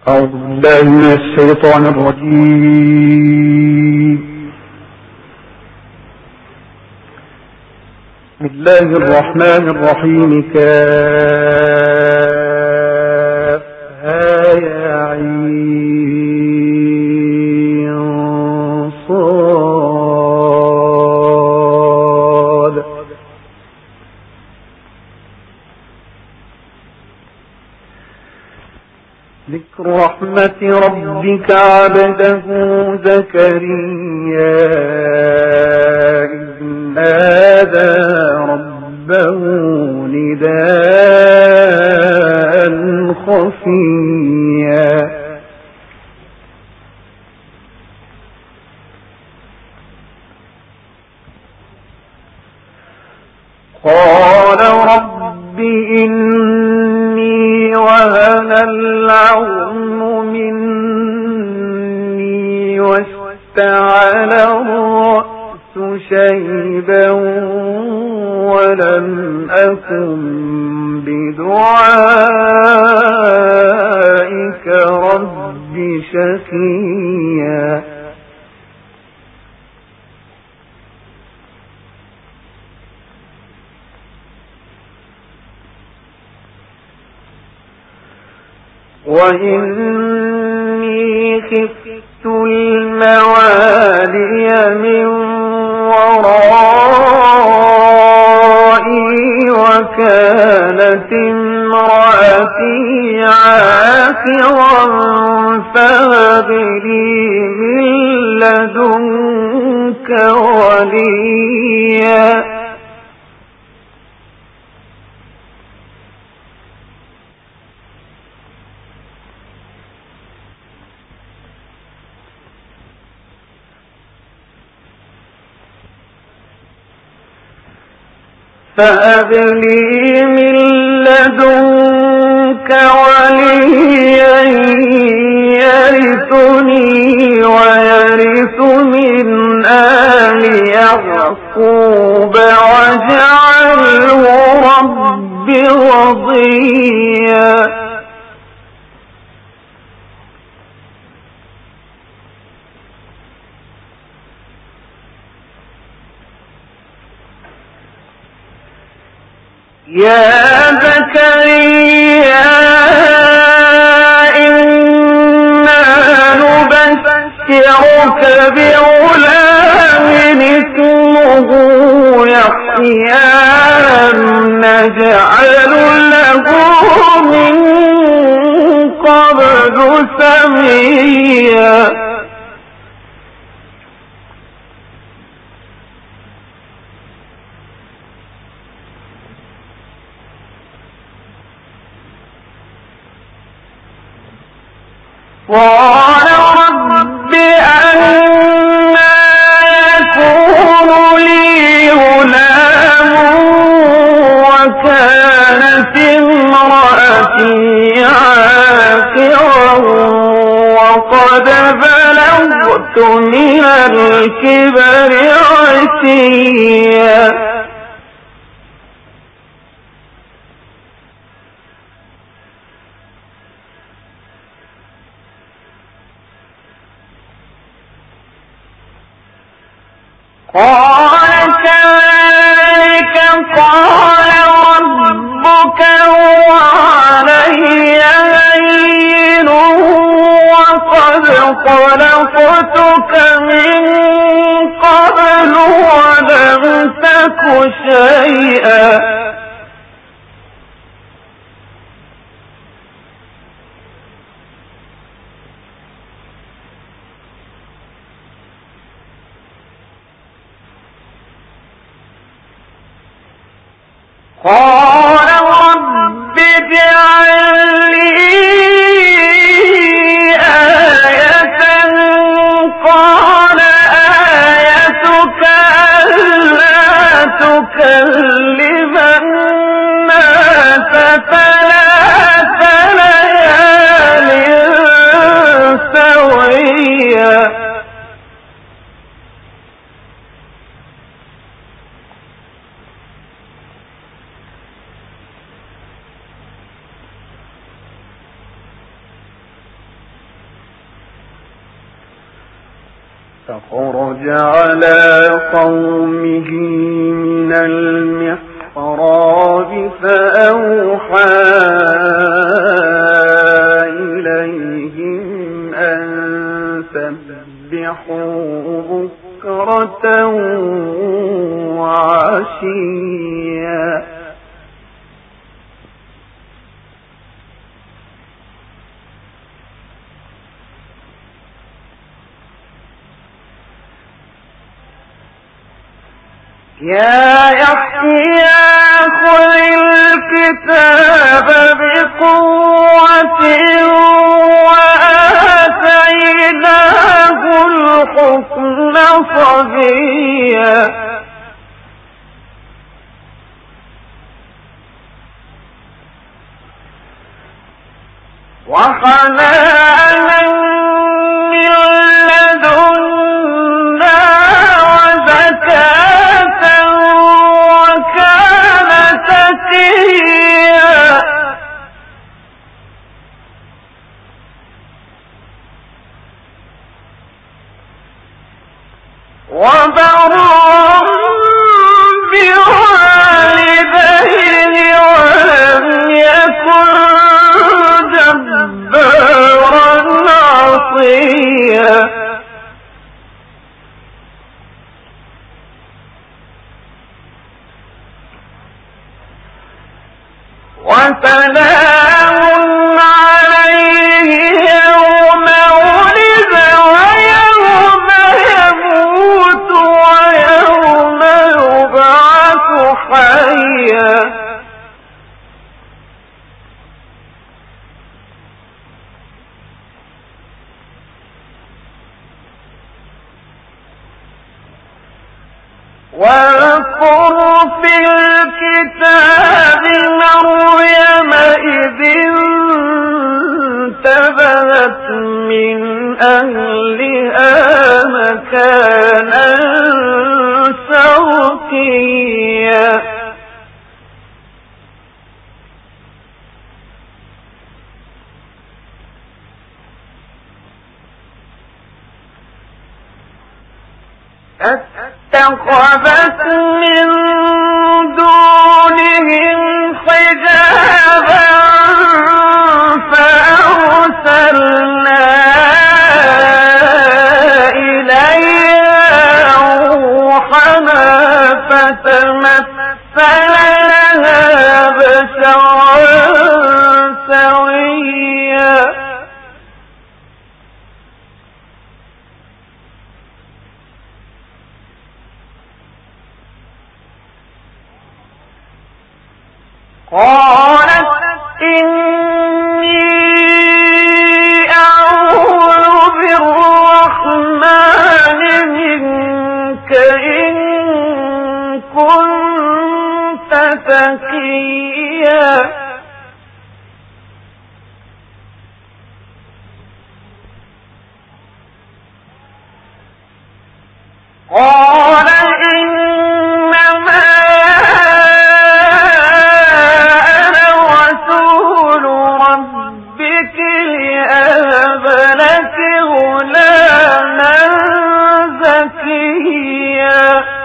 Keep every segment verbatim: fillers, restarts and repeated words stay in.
أعوذ بالله من الشيطان الرجيم. بسم الله الرحمن الرحيم. كافها يا عين صاد. ذكر رحمة ربك عبده زكريا إذ نادى ربه نداء خفيا قال رب إني وهن العظم مني واستعل الرأس شيبا ولم أكن بدعائك رب شقيا. وإني خفت الموالي من ورائي وكانت امرأتي عاقرا فهب لي من لدنك وليا. فهب لي من لدنك وليا يرثني ويرث من آل يعقوب واجعله رب رضيا. يا زكريا إنا نبشرك بغلام اسمه يحيى نجعل له من قبل سميا. قال رب أنى يكون لي غلام وكانت امرأتي عاقرا وقد بلغت من الكبر عتيا. قال كذلك قال ربك هو علي هين وقد خلقتك من قبل ولم تك شيئا. قال رب اجعل لي آية قال آيتك ألا تكلم الناس ثلاث ليال سويا. فخرج على قومه من المحراب فأوحى إليهم أن سبحوا بكرة وعشيا يا يحيى خذ الكتاب بقوة وآتيناه الحكم صبيا وحنانا من لدنا وزكاة وكان تقيا وبرا بوالديه ولم يكن جبارا عصيا وسلام عليه يوم ولد ويوم يموت ويوم يبعث حيا واذكر في الكتاب مريم إذ انتبذت من أهلها مكانا شرقيا اتخذت من دونهم حجابا فأرسلنا إليها روحنا فتمثل لها بشرا سويا قالت إني أعوذ بالرحمن منك إن كنت تقيا قال إنما لأهب لك غلاما زكيا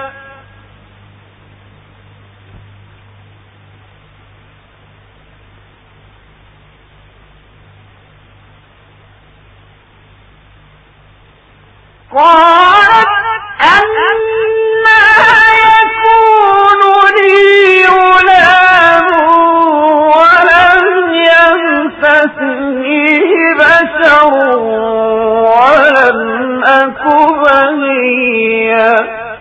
قالت أنى يكون لي غلام ولم يمسسني بشر ولم أك بغيا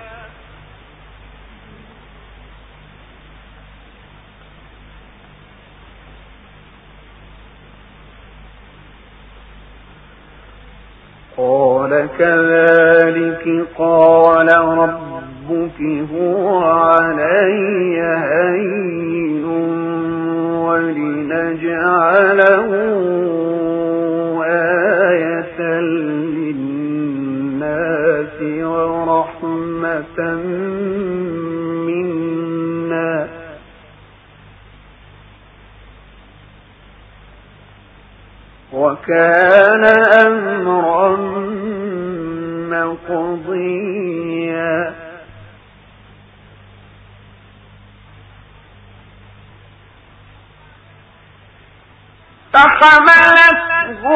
قال كذلك قال ربك هو علي هين ولنجعله آية للناس ورحمة منا وكان أمرا مقضيا فحملته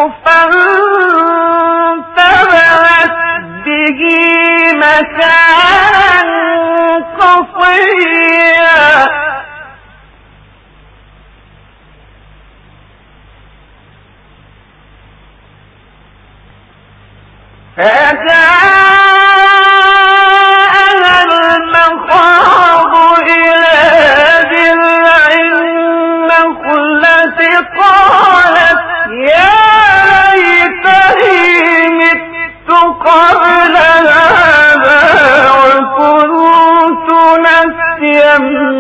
فانتبذت به مكانا قصيا فجاءها المخاض إلى جذع النخلة قالت يا ليتني مت قبل هذا وكنت نسيا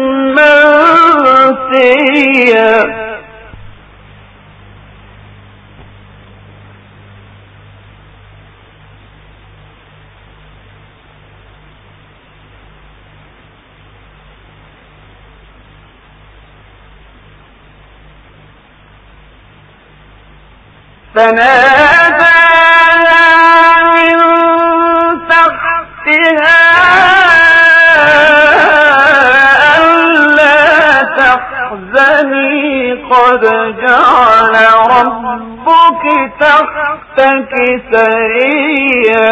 منسيا فناداها من تحتها ألا تحزني قد جعل ربك تحتك سريا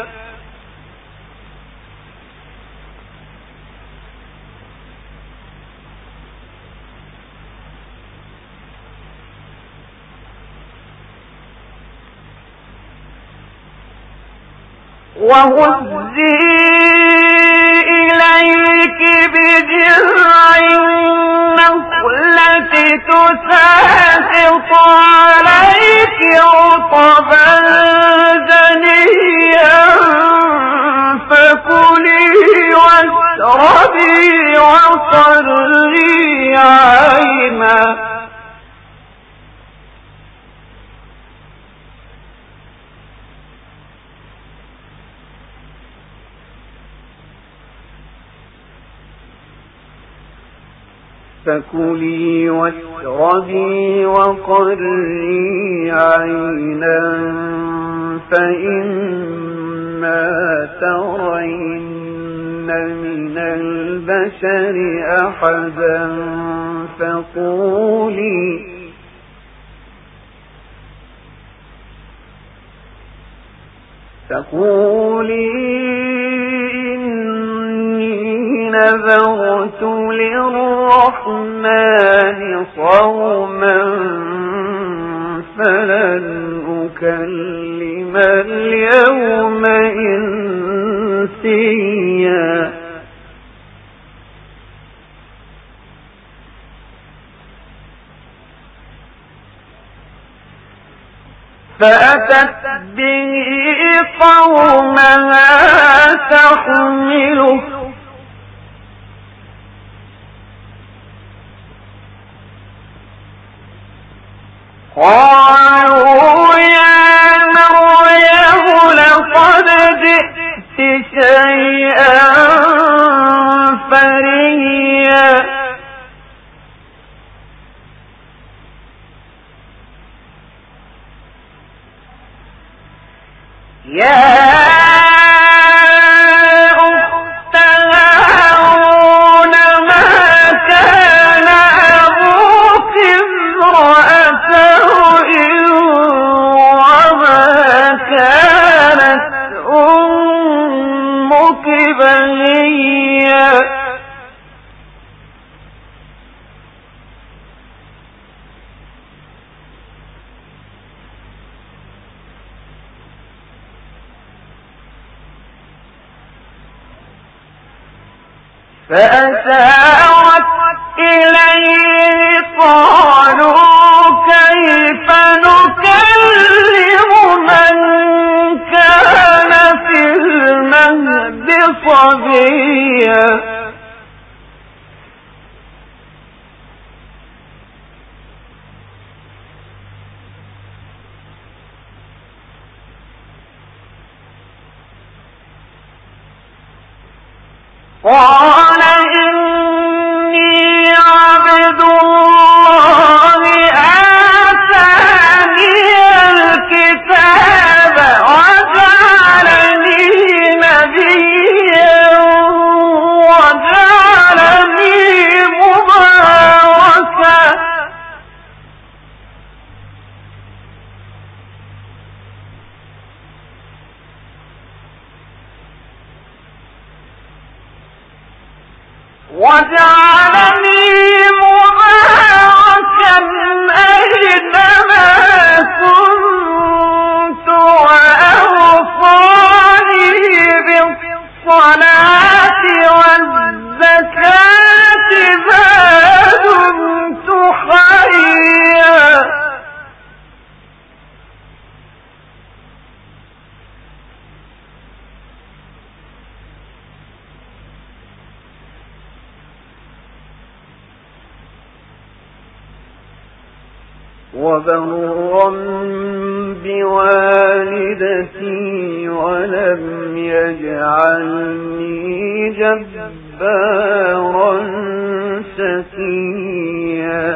وهزي إليك بجذع النخلة تساقط عليك رطبا جنيا فكلي واشربي وقري عينا فكلي واشربي وقري عينا فإما ترين من البشر أحدا فقولي فقولي نذرت للرحمن صوما فلن أكلم اليوم إنسيا فأتت به قومها تحمله قالوا يا مريم لقد جئت شيئا فريا يا أخت هارون ما كان أبوك امرأ سوء وما كانت أمك بغيا فأشارت إليه قالوا كيف نكلم من كان في المهد صبيا قال إني عبد الله آتاني الكتاب وجعلني نبيا وجعلني مباركا وجعلني مباركا أينما كنت وأوصاني بالصلاة والزكاة ما دمت حيا وبرا بوالدتي ولم يجعلني جبارا شقيا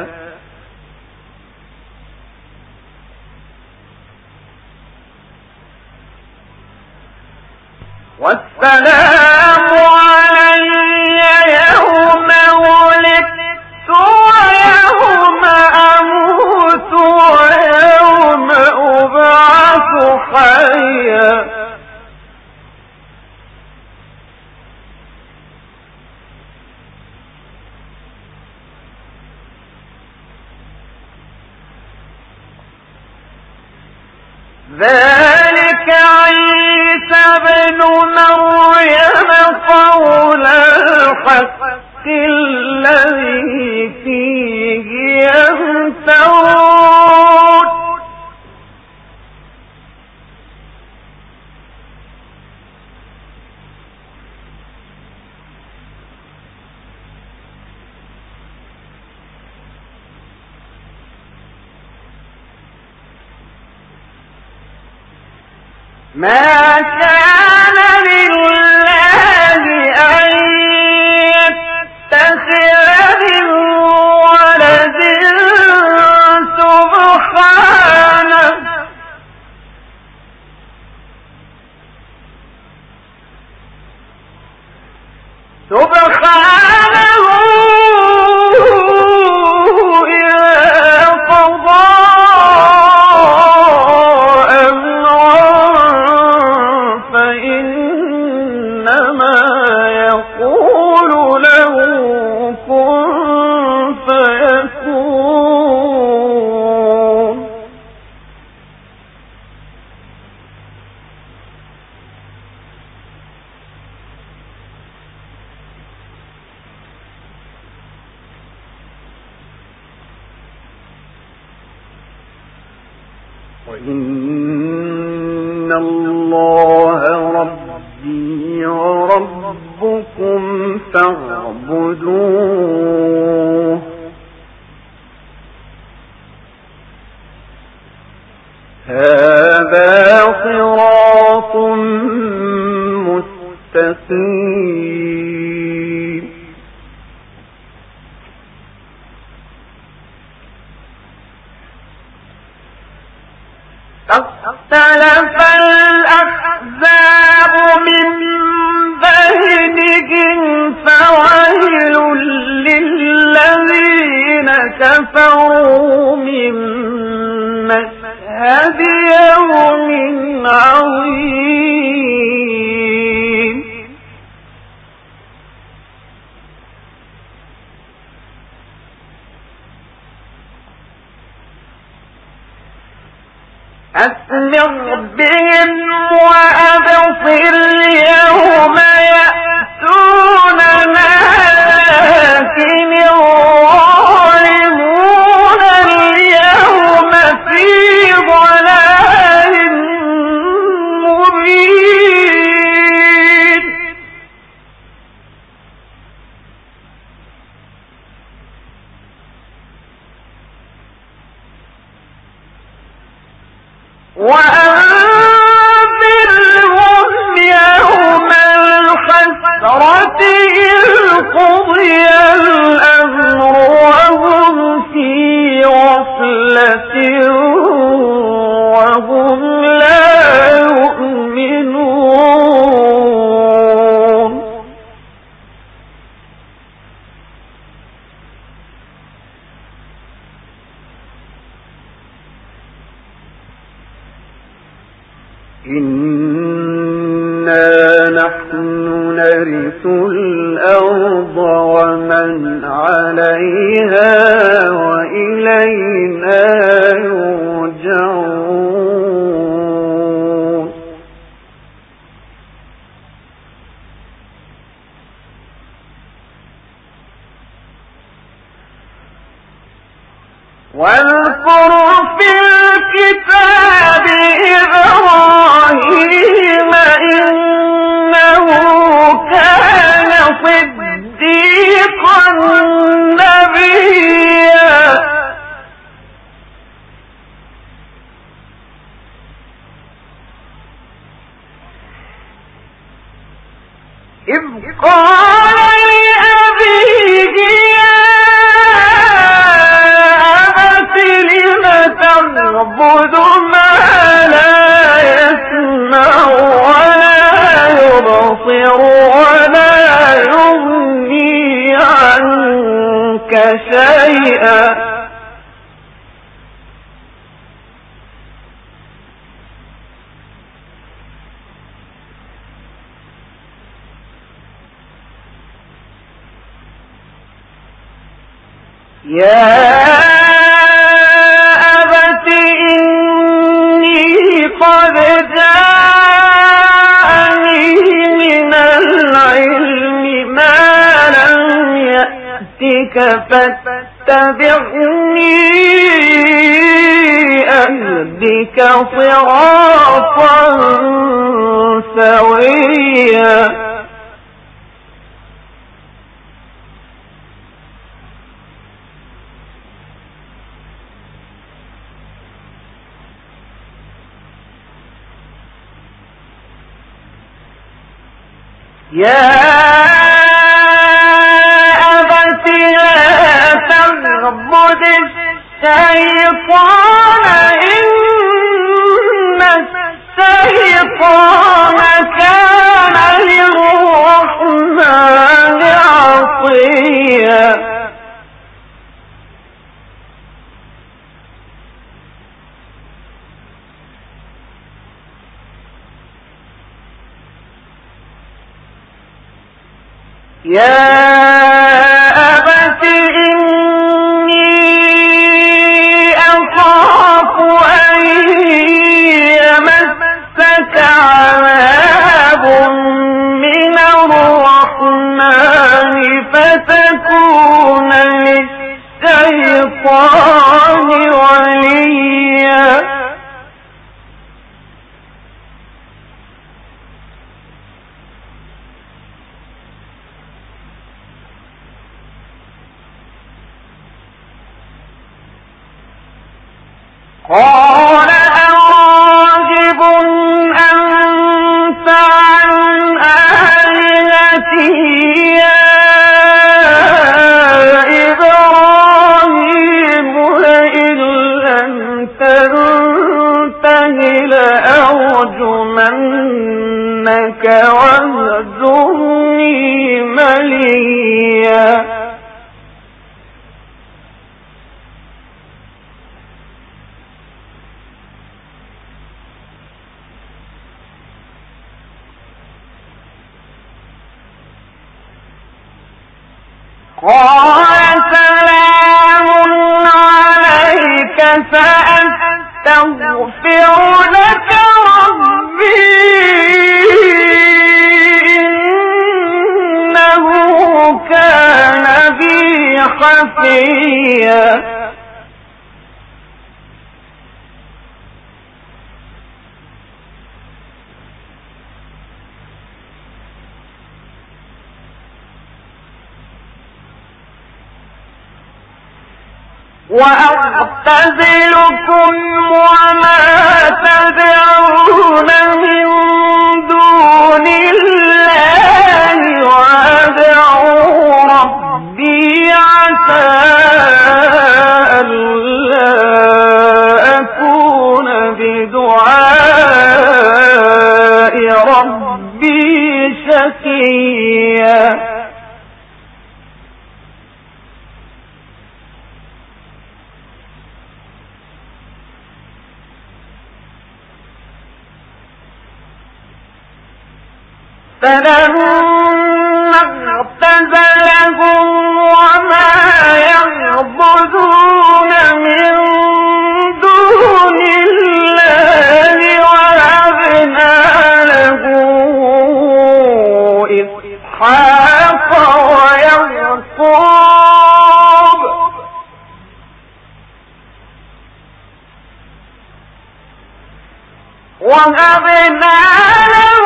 والسلام علي يوم ولدت ويوم أموت ويوم أبعث حيا ذلك عيسى ابن مريم قول الحق الذي فيه يمترون ما كان لله أن يتخذ من ولد سبحانه سبحانه إذا قضى وإن الله ربي وربكم فاعبدوه هذا صراط مستقيم فاختلف الأحزاب من بينهم فويل للذين كفروا من مشهد يوم عظيم أسمع بهم وأبصر يوم يأتوننا لكن الظالمون اليوم في ضلال مبين وأنذرهم يوم الحسرة إذ قضي الأمر وهم في غفلة وهم لا يؤمنون إنا نحن نرث الأرض عليها وإلينا يرجعون. واذكر في الكتاب إبراهيم إنه كان صديقا نبيا إذ قال لأبيه تعبد ما لا يسمع ولا يبصر ولا يغني عنك شيئا يا قد جاءني من العلم ما لم يأتك فاتبعني أهدك صراطا سويا. يا أبت لا تعبد الشيطان إن الشيطان كان للرحمن عصيا. يا أبت إني أخاف أن يمسك عذاب من الرحمن فتكون للشيطان وليا. قال أراغب أنت عن آلهتي يا إبراهيم لئن لم تنته لأرجمنك واهجرني مليا. قال سلام عليك سأستغفر لك ربي إنه كان بي حفيا. وأعتزلكم وما تدعون من دون الله وأدعو ربي عسى ألا أكون بدعاء ربي شقيا. فلما اعتزلهم وما تعبدون من دون الله وهبنا له إسحاق ويعقوب وهبنا له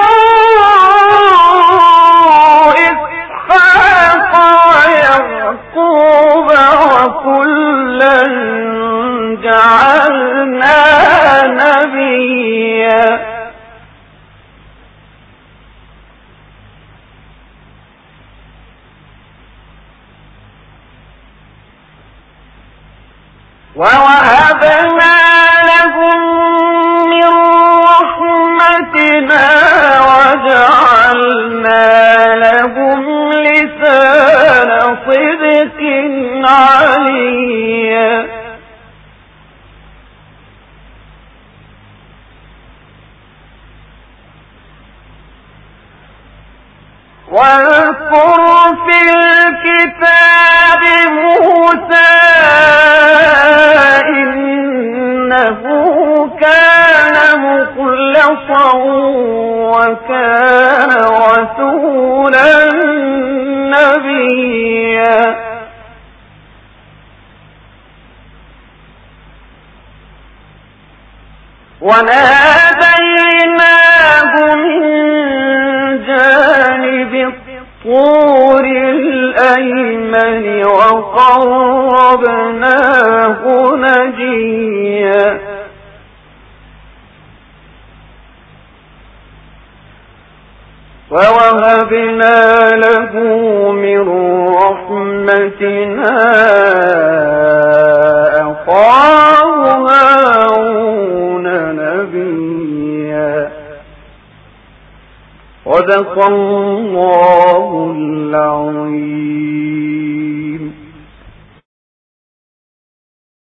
إسحاق ويعقوب وكلا جعلنا نبيا ووهبنا لهم من رحمتنا وجعلنا لهم لسان صدق عليا واذكر في الكتاب موسى إنه كان مخلصا وكان رسولا نبيا وناديناه من جانب الطور الأيمن وقربناه نجيا ووهبنا له من رحمتنا أخاه هارون نبيا صدق الله العظيم.